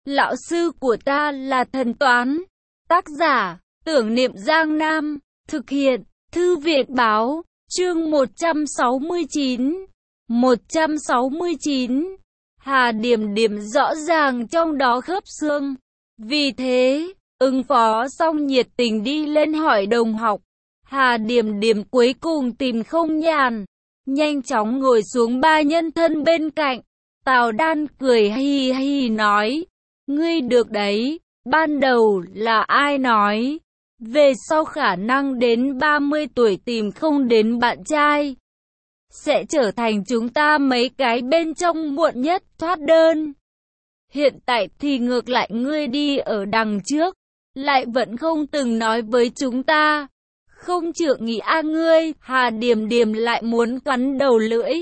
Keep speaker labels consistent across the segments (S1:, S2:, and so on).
S1: Lão sư của ta là thần toán. Tác giả, Tưởng Niệm Giang Nam. Thực hiện, Thư viện Báo. Chương 169. 169. Hà Điểm Điểm rõ ràng trong đó khớp xương. Vì thế, ứng phó xong nhiệt tình đi lên hỏi đồng học. Hà Điểm Điểm cuối cùng tìm không nhàn, nhanh chóng ngồi xuống ba nhân thân bên cạnh. Tào Đan cười hi hi nói, ngươi được đấy, ban đầu là ai nói, về sau khả năng đến 30 tuổi tìm không đến bạn trai, sẽ trở thành chúng ta mấy cái bên trong muộn nhất thoát đơn. Hiện tại thì ngược lại ngươi đi ở đằng trước, lại vẫn không từng nói với chúng ta. Không chượng nghĩ a ngươi, Hà Điểm Điểm lại muốn cắn đầu lưỡi.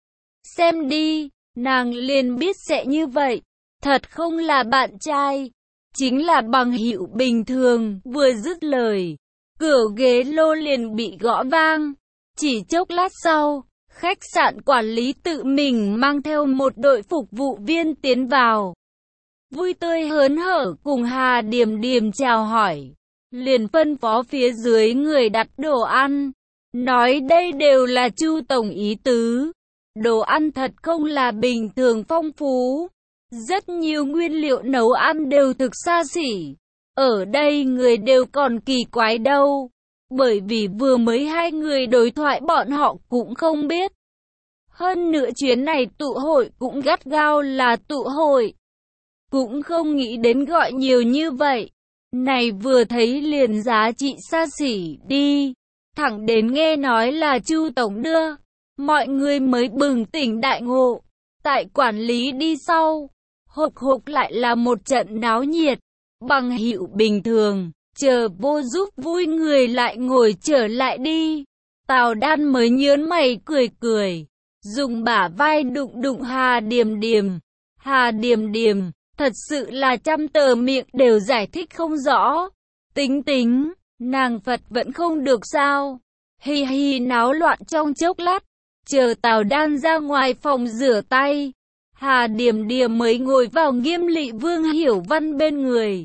S1: Xem đi, nàng liền biết sẽ như vậy, thật không là bạn trai, chính là bằng hữu bình thường. Vừa dứt lời, cửa ghế lô liền bị gõ vang. Chỉ chốc lát sau, khách sạn quản lý tự mình mang theo một đội phục vụ viên tiến vào. Vui tươi hớn hở cùng Hà Điểm Điểm chào hỏi, liền phân phó phía dưới người đặt đồ ăn, nói đây đều là Chu tổng ý tứ. Đồ ăn thật không là bình thường phong phú, rất nhiều nguyên liệu nấu ăn đều thực xa xỉ. Ở đây người đều còn kỳ quái đâu, bởi vì vừa mới hai người đối thoại bọn họ cũng không biết. Hơn nữa chuyến này tụ hội cũng gắt gao là tụ hội, cũng không nghĩ đến gọi nhiều như vậy. Này vừa thấy liền giá trị xa xỉ đi, thẳng đến nghe nói là Chu tổng đưa, mọi người mới bừng tỉnh đại ngộ. Tại quản lý đi sau, hộp hộp lại là một trận náo nhiệt. Bằng hữu bình thường, chờ vô giúp vui người lại ngồi trở lại đi. Tào Đan mới nhớn mày cười cười, dùng bả vai đụng đụng Hà Điểm Điểm. Hà Điểm Điểm thật sự là trăm tờ miệng đều giải thích không rõ. Tính, nàng Phật vẫn không được sao. Hi hi náo loạn trong chốc lát, chờ Tào Đan ra ngoài phòng rửa tay, Hà Điểm Điểm mới ngồi vào Nghiêm Lị Vương Hiểu Văn bên người.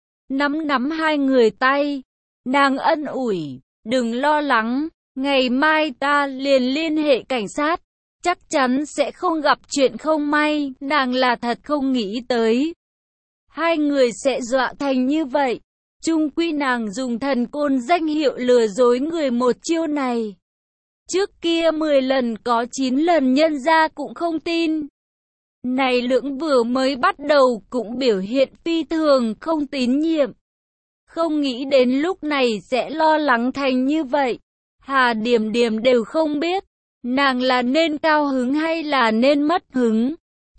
S1: Nắm hai người tay, nàng ân ủi, đừng lo lắng, ngày mai ta liền liên hệ cảnh sát. Chắc chắn sẽ không gặp chuyện không may. Nàng là thật không nghĩ tới hai người sẽ dọa thành như vậy. Chung quy nàng dùng thần côn danh hiệu lừa dối người một chiêu này, trước kia 10 lần có 9 lần nhân ra cũng không tin. Này Lưỡng vừa mới bắt đầu cũng biểu hiện phi thường không tín nhiệm, không nghĩ đến lúc này sẽ lo lắng thành như vậy. Hà Điểm Điểm đều không biết nàng là nên cao hứng hay là nên mất hứng.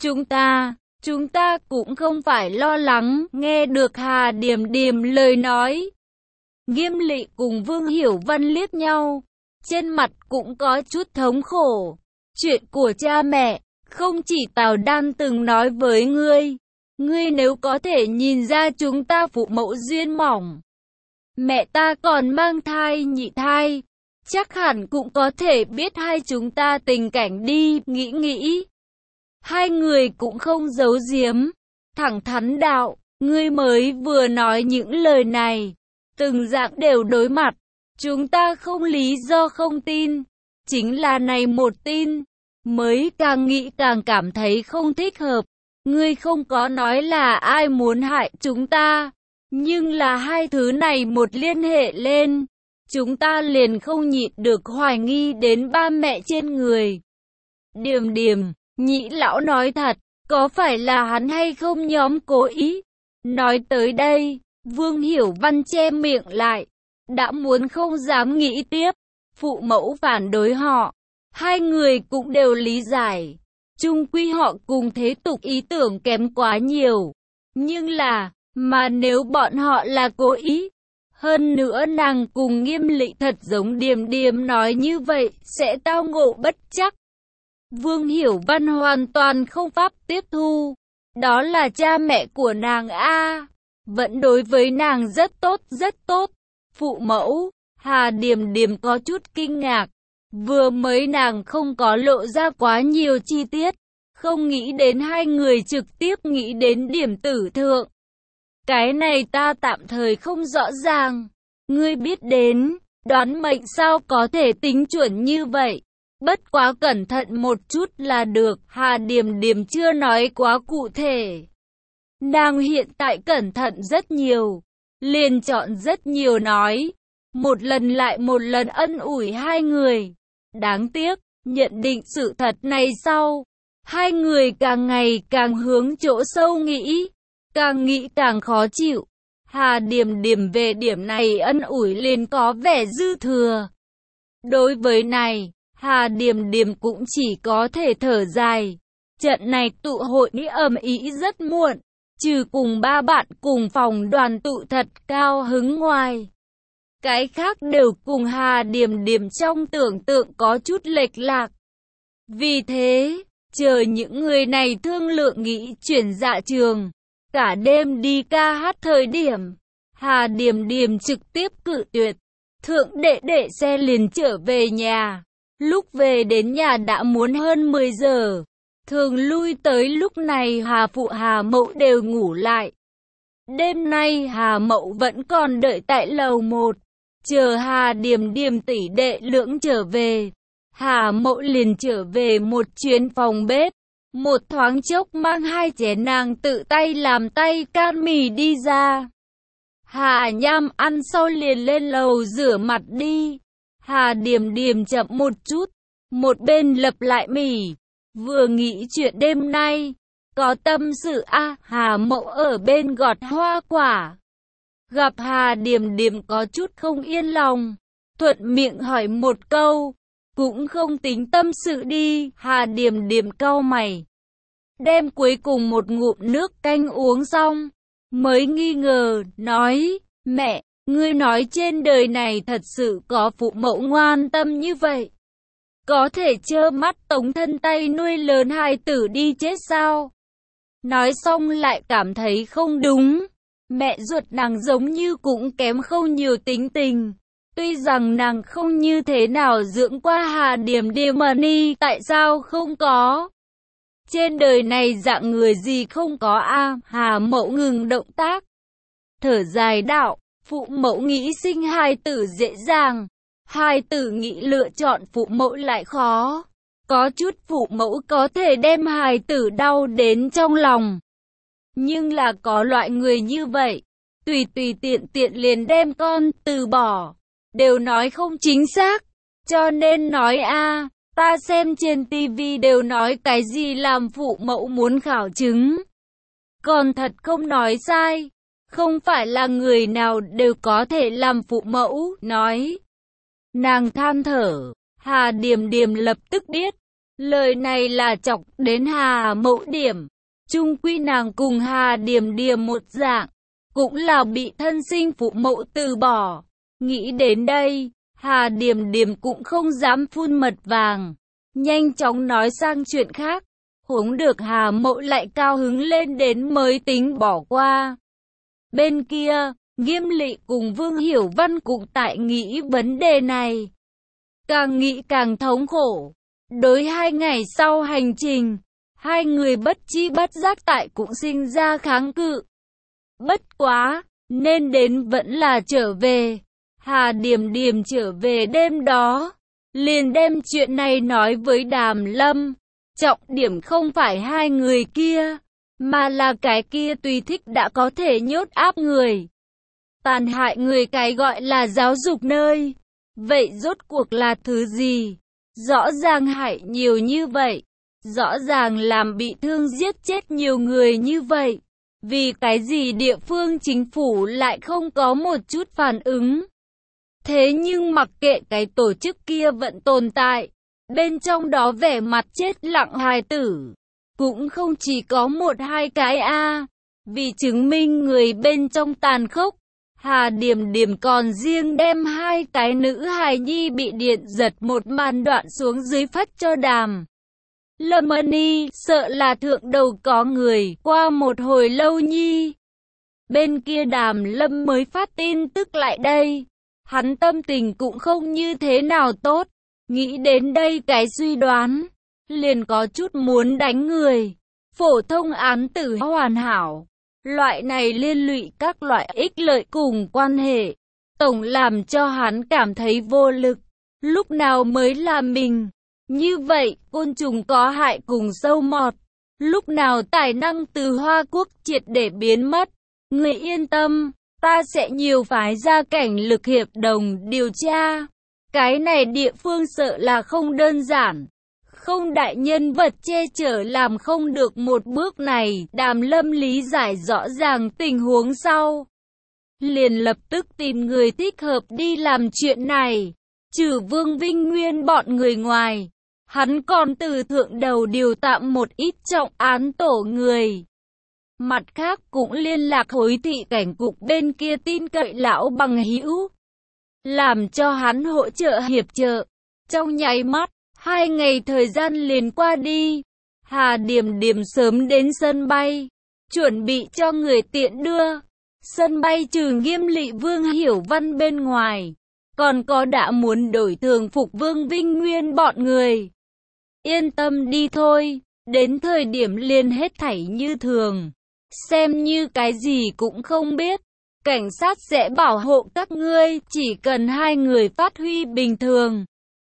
S1: Chúng ta cũng không phải lo lắng. Nghe được Hà Điểm Điểm lời nói, Nghiêm Lị cùng Vương Hiểu Văn liếc nhau, trên mặt cũng có chút thống khổ. Chuyện của cha mẹ, không chỉ Tào Đan từng nói với ngươi nếu có thể nhìn ra chúng ta phụ mẫu duyên mỏng, mẹ ta còn mang thai nhị thai, chắc hẳn cũng có thể biết hai chúng ta tình cảnh đi. Nghĩ hai người cũng không giấu giếm, thẳng thắn đạo, ngươi mới vừa nói những lời này, từng dạng đều đối mặt, chúng ta không lý do không tin, chính là này một tin, mới càng nghĩ càng cảm thấy không thích hợp. Ngươi không có nói là ai muốn hại chúng ta, nhưng là hai thứ này một liên hệ lên, chúng ta liền không nhịn được hoài nghi đến ba mẹ trên người. Điểm Điểm, nhị lão nói thật, có phải là hắn hay không nhóm cố ý? Nói tới đây, Vương Hiểu Văn che miệng lại, đã muốn không dám nghĩ tiếp. Phụ mẫu phản đối họ, hai người cũng đều lý giải, chung quy họ cùng thế tục ý tưởng kém quá nhiều. Nhưng mà nếu bọn họ là cố ý, hơn nữa nàng cùng Nghiêm Lị thật giống Điểm Điểm nói như vậy, sẽ tao ngộ bất trắc. Vương Hiểu Văn hoàn toàn không pháp tiếp thu. Đó là cha mẹ của nàng a, vẫn đối với nàng rất tốt. Phụ mẫu, Hà Điểm Điểm có chút kinh ngạc. Vừa mới nàng không có lộ ra quá nhiều chi tiết, không nghĩ đến hai người trực tiếp nghĩ đến điểm tử thượng. Cái này ta tạm thời không rõ ràng. Ngươi biết đến, đoán mệnh sao có thể tính chuẩn như vậy. Bất quá cẩn thận một chút là được, Hà Điềm Điềm chưa nói quá cụ thể. Nàng hiện tại cẩn thận rất nhiều, liền chọn rất nhiều nói, một lần lại một lần ân ủi hai người. Đáng tiếc, nhận định sự thật này sau, hai người càng ngày càng hướng chỗ sâu nghĩ, càng nghĩ càng khó chịu. Hà Điềm Điềm về điểm này ân ủi liền có vẻ dư thừa. Đối với này, Hà Điềm Điềm cũng chỉ có thể thở dài. Trận này tụ hội đi ầm ĩ rất muộn, trừ cùng ba bạn cùng phòng đoàn tụ thật cao hứng ngoài. Cái khác đều cùng Hà Điềm Điềm trong tưởng tượng có chút lệch lạc. Vì thế, chờ những người này thương lượng nghĩ chuyển dạ trường, cả đêm đi ca hát thời điểm, Hà Điềm Điềm trực tiếp cự tuyệt. Thượng đệ đệ xe liền trở về nhà. Lúc về đến nhà đã muốn hơn 10 giờ. Thường lui tới lúc này Hà Phụ Hà Mậu đều ngủ lại. Đêm nay Hà Mậu vẫn còn đợi tại lầu 1. Chờ Hà Điềm Điềm tỷ đệ lưỡng trở về. Hà Mậu liền trở về một chuyến phòng bếp. Một thoáng chốc mang hai chén nàng tự tay làm tay can mì đi ra. Hà Nham ăn sau liền lên lầu rửa mặt đi. Hà Điềm Điềm chậm một chút, một bên lặp lại mì. Vừa nghĩ chuyện đêm nay, có tâm sự Hà Mậu ở bên gọt hoa quả. Gặp Hà Điềm Điềm có chút không yên lòng, thuận miệng hỏi một câu, cũng không tính tâm sự đi. Hà Điềm Điềm cau mày, đem cuối cùng một ngụm nước canh uống xong, mới nghi ngờ, nói, mẹ, ngươi nói trên đời này thật sự có phụ mẫu ngoan tâm như vậy? Có thể trơ mắt tống thân tay nuôi lớn hài tử đi chết sao? Nói xong lại cảm thấy không đúng. Mẹ ruột nàng giống như cũng kém không nhiều tính tình. Tuy rằng nàng không như thế nào dưỡng qua Hà Điềm Điềm mà ni, tại sao không có? Trên đời này dạng người gì không có Hà Mậu ngừng động tác, thở dài đạo, phụ mẫu nghĩ sinh hài tử dễ dàng, hài tử nghĩ lựa chọn phụ mẫu lại khó. Có chút phụ mẫu có thể đem hài tử đau đến trong lòng. Nhưng là có loại người như vậy, tùy tiện tiện liền đem con từ bỏ, đều nói không chính xác. Cho nên nói ta xem trên tivi đều nói cái gì làm phụ mẫu muốn khảo chứng. Còn thật không nói sai, không phải là người nào đều có thể làm phụ mẫu, nói. Nàng than thở, Hà Điềm Điềm lập tức biết, lời này là chọc đến Hà Mậu điểm. Chung quy nàng cùng Hà Điềm Điềm một dạng, cũng là bị thân sinh phụ mẫu từ bỏ. Nghĩ đến đây, Hà Điềm Điềm cũng không dám phun mật vàng, nhanh chóng nói sang chuyện khác. Huống được Hà Mậu lại cao hứng lên đến mới tính bỏ qua. Bên kia, Nghiêm Lị cùng Vương Hiểu Văn cũng tại nghĩ vấn đề này. Càng nghĩ càng thống khổ. Đối 2 ngày sau hành trình, hai người bất chi bất giác tại cũng sinh ra kháng cự. Bất quá, nên đến vẫn là trở về. Hà Điềm Điềm trở về đêm đó, liền đem chuyện này nói với Đàm Lâm. Trọng điểm không phải hai người kia, mà là cái kia tùy thích đã có thể nhốt áp người, tàn hại người, cái gọi là giáo dục nơi. Vậy rốt cuộc là thứ gì? Rõ ràng hại nhiều như vậy, rõ ràng làm bị thương giết chết nhiều người như vậy. Vì cái gì địa phương chính phủ lại không có một chút phản ứng? Thế nhưng mặc kệ cái tổ chức kia vẫn tồn tại, bên trong đó vẻ mặt chết lặng hài tử cũng không chỉ có 1-2 cái Vì chứng minh người bên trong tàn khốc, Hà Điềm Điềm còn riêng đem 2 cái nữ hài nhi bị điện giật một màn đoạn xuống dưới phát cho Đàm Lâm Ni, sợ là thượng đầu có người. Qua một hồi lâu nhi, bên kia Đàm Lâm mới phát tin tức lại đây. Hắn tâm tình cũng không như thế nào tốt. Nghĩ đến đây cái suy đoán, liền có chút muốn đánh người. Phổ thông án tử hoàn hảo, loại này liên lụy các loại ích lợi cùng quan hệ, tổng làm cho hắn cảm thấy vô lực. Lúc nào mới là mình? Như vậy, côn trùng có hại cùng sâu mọt. Lúc nào tài năng từ Hoa Quốc triệt để biến mất? Người yên tâm, ta sẽ nhiều phái ra cảnh lực hiệp đồng điều tra. Cái này địa phương sợ là không đơn giản. Không đại nhân vật che chở làm không được một bước này. Đàm Lâm lý giải rõ ràng tình huống sau, liền lập tức tìm người thích hợp đi làm chuyện này. Trừ Vương Vinh Nguyên bọn người ngoài, hắn còn từ thượng đầu điều tạm một ít trọng án tổ người. Mặt khác cũng liên lạc Hối thị cảnh cục bên kia tin cậy lão bằng hữu, làm cho hắn hỗ trợ hiệp trợ. Trong nháy mắt, 2 ngày thời gian liền qua đi. Hà Điềm Điềm sớm đến sân bay, chuẩn bị cho người tiện đưa. Sân bay trừ Nghiêm Lị Vương Hiểu Văn bên ngoài, còn có đã muốn đổi thường phục Vương Vinh Nguyên bọn người. Yên tâm đi thôi, đến thời điểm liền hết thảy như thường. Xem như cái gì cũng không biết. Cảnh sát sẽ bảo hộ các ngươi, chỉ cần 2 người phát huy bình thường.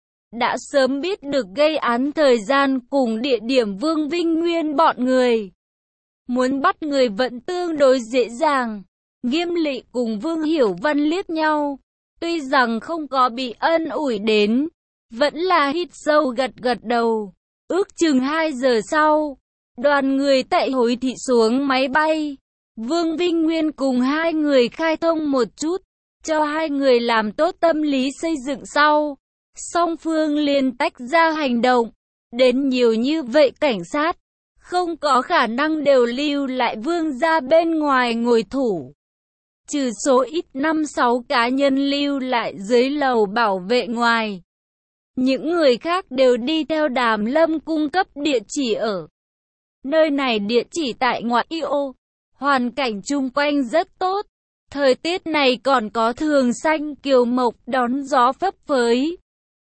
S1: Đã sớm biết được gây án thời gian cùng địa điểm Vương Vinh Nguyên bọn người. Muốn bắt người vẫn tương đối dễ dàng. Nghiêm Lị cùng Vương Hiểu Văn liếc nhau. Tuy rằng không có bị ân ủi đến, vẫn là hít sâu gật gật đầu. Ước chừng 2 giờ sau, đoàn người tại Hối thị xuống máy bay. Vương Vinh Nguyên cùng 2 người khai thông một chút, cho 2 người làm tốt tâm lý xây dựng sau. Song phương liền tách ra hành động. Đến nhiều như vậy cảnh sát, không có khả năng đều lưu lại Vương gia bên ngoài ngồi thủ. Trừ số ít 5-6 cá nhân lưu lại dưới lầu bảo vệ ngoài. Những người khác đều đi theo Đàm Lâm cung cấp địa chỉ ở. Nơi này địa chỉ tại ngoại ô, hoàn cảnh chung quanh rất tốt. Thời tiết này còn có thường xanh kiều mộc đón gió phấp phới.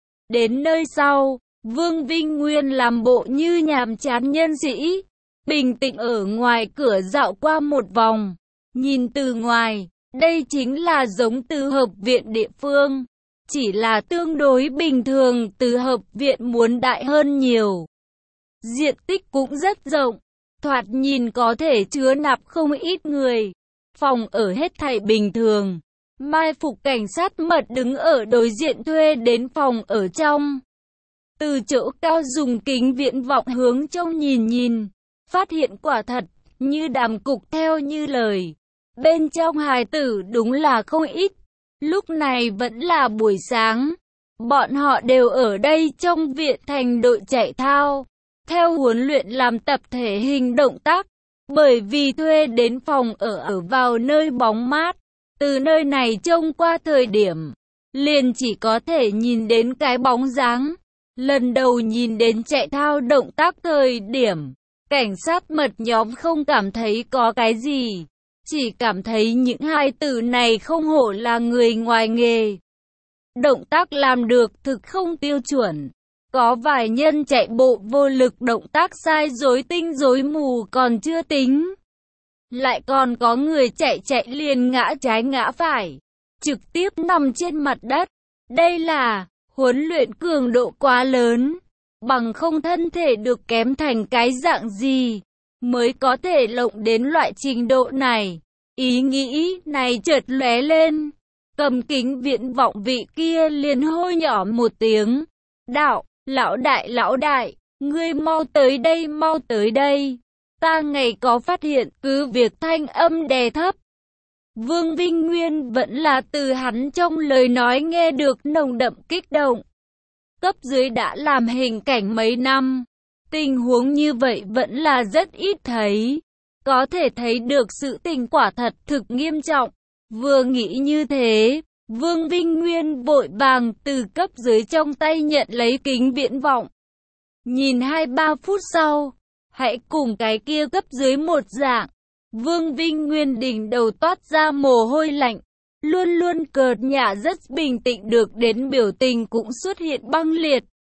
S1: Đến nơi sau, Vương Vinh Nguyên làm bộ như nhàm chán nhân sĩ, bình tĩnh ở ngoài cửa dạo qua một vòng. Nhìn từ ngoài, đây chính là giống từ hợp viện địa phương, chỉ là tương đối bình thường, từ hợp viện muốn đại hơn nhiều. Diện tích cũng rất rộng, thoạt nhìn có thể chứa nạp không ít người. Phòng ở hết thảy bình thường. Mai phục cảnh sát mật đứng ở đối diện thuê đến phòng ở trong. Từ chỗ cao dùng kính viễn vọng hướng trong nhìn, phát hiện quả thật, như Đàm cục theo như lời. Bên trong hài tử đúng là không ít. Lúc này vẫn là buổi sáng. Bọn họ đều ở đây trong viện thành đội chạy thao. Theo huấn luyện làm tập thể hình động tác. Bởi vì thuê đến phòng ở vào nơi bóng mát. Từ nơi này trông qua thời điểm, liền chỉ có thể nhìn đến cái bóng dáng. Lần đầu nhìn đến chạy thao động tác thời điểm, cảnh sát mật nhóm không cảm thấy có cái gì. Chỉ cảm thấy những hai từ này không hổ là người ngoài nghề. Động tác làm được thực không tiêu chuẩn. Có vài nhân chạy bộ vô lực động tác sai rối tinh rối mù còn chưa tính. Lại còn có người chạy liền ngã trái ngã phải, trực tiếp nằm trên mặt đất. Đây là huấn luyện cường độ quá lớn, bằng không thân thể được kém thành cái dạng gì mới có thể lộng đến loại trình độ này. Ý nghĩ này chợt lóe lên, cầm kính viễn vọng vị kia liền hô nhỏ một tiếng. Lão đại, ngươi mau tới đây. Ta ngày có phát hiện, cứ việc thanh âm đè thấp. Vương Vinh Nguyên vẫn là từ hắn trong lời nói nghe được nồng đậm kích động. Cấp dưới đã làm hình cảnh mấy năm, tình huống như vậy vẫn là rất ít thấy. Có thể thấy được sự tình quả thật thực nghiêm trọng. Vừa nghĩ như thế, Vương Vinh Nguyên vội vàng từ cấp dưới trong tay nhận lấy kính viễn vọng. Nhìn 2-3 phút sau, hãy cùng cái kia cấp dưới một dạng. Vương Vinh Nguyên đỉnh đầu toát ra mồ hôi lạnh. Luôn luôn cợt nhả rất bình tĩnh được đến biểu tình cũng xuất hiện băng liệt.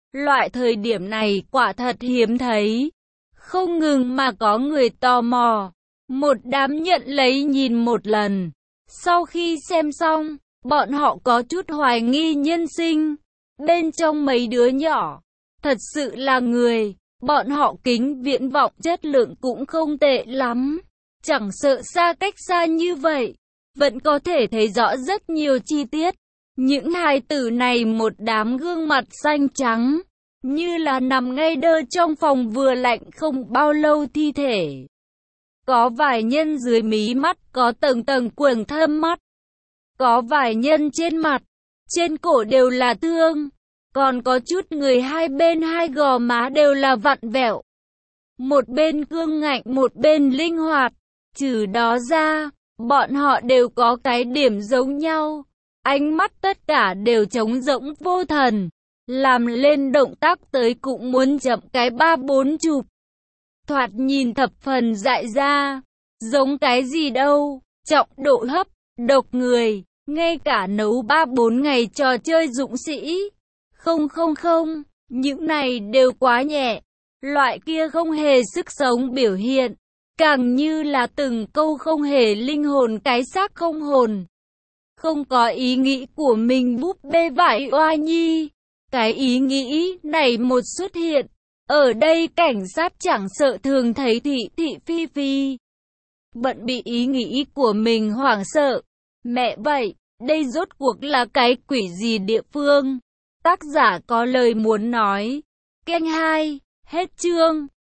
S1: Loại thời điểm này quả thật hiếm thấy. Không ngừng mà có người tò mò. Một đám nhận lấy nhìn một lần. Sau khi xem xong, bọn họ có chút hoài nghi nhân sinh. Bên trong mấy đứa nhỏ, thật sự là người. Bọn họ kính viễn vọng chất lượng cũng không tệ lắm. Chẳng sợ xa cách xa như vậy, vẫn có thể thấy rõ rất nhiều chi tiết. Những hài tử này một đám gương mặt xanh trắng, như là nằm ngay đơ trong phòng vừa lạnh không bao lâu thi thể. Có vài nhân dưới mí mắt có tầng tầng quầng thâm mắt. Có vài nhân trên mặt, trên cổ đều là thương. Còn có chút người hai bên hai gò má đều là vặn vẹo. Một bên cương ngạnh một bên linh hoạt. Trừ đó ra, bọn họ đều có cái điểm giống nhau. Ánh mắt tất cả đều trống rỗng vô thần. Làm lên động tác tới cũng muốn chậm cái 3-4 chục. Thoạt nhìn thập phần dại ra. Giống cái gì đâu, trọng độ hấp, độc người. Ngay cả nấu 3-4 ngày trò chơi dũng sĩ. Không, những này đều quá nhẹ. Loại kia không hề sức sống biểu hiện. Càng như là từng câu không hề linh hồn cái xác không hồn. Không có ý nghĩ của mình búp bê vải oa nhi. Cái ý nghĩ này một xuất hiện. Ở đây cảnh sát chẳng sợ thường thấy thị phi phi. Bận bị ý nghĩ của mình hoảng sợ. Mẹ vậy, đây rốt cuộc là cái quỷ gì địa phương? Tác giả có lời muốn nói. Kênh 2, hết chương.